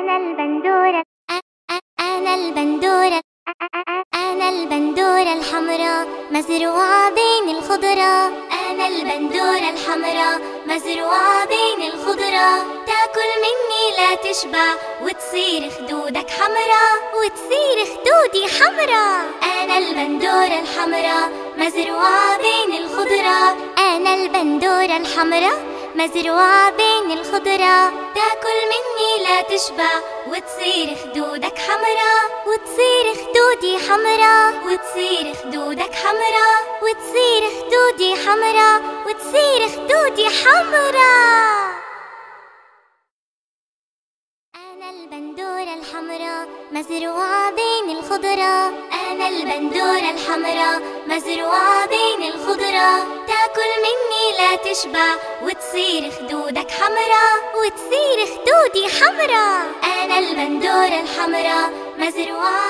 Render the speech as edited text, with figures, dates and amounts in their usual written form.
أنا البندورة أنا البندورة أنا البندورة الحمراء مزروعة بين الخضرة. أنا البندورة الحمراء مزروعة بين الخضرة. تاكل مني لا تشبع وتصير خدودك حمراء وتصير خدودي حمراء. أنا البندورة الحمراء مزروعة بين الخضرة. أنا البندورة الحمراء مزروعة بين الخضرة. تاكل مني لا تشبع وتصير خدودك حمراء وتصير خدودي حمراء وتصير خدودك حمراء وتصير خدودي حمراء وتصير خدودي حمراء. أنا البندورة الحمراء مزروعة بين الخضرة. أنا البندورة الحمراء مزروعة بين الخضرة. تاكل مني لا تشبع وتصير خدودك حمراء وتصير خدودي حمراء. أنا البندورة الحمراء مزروعة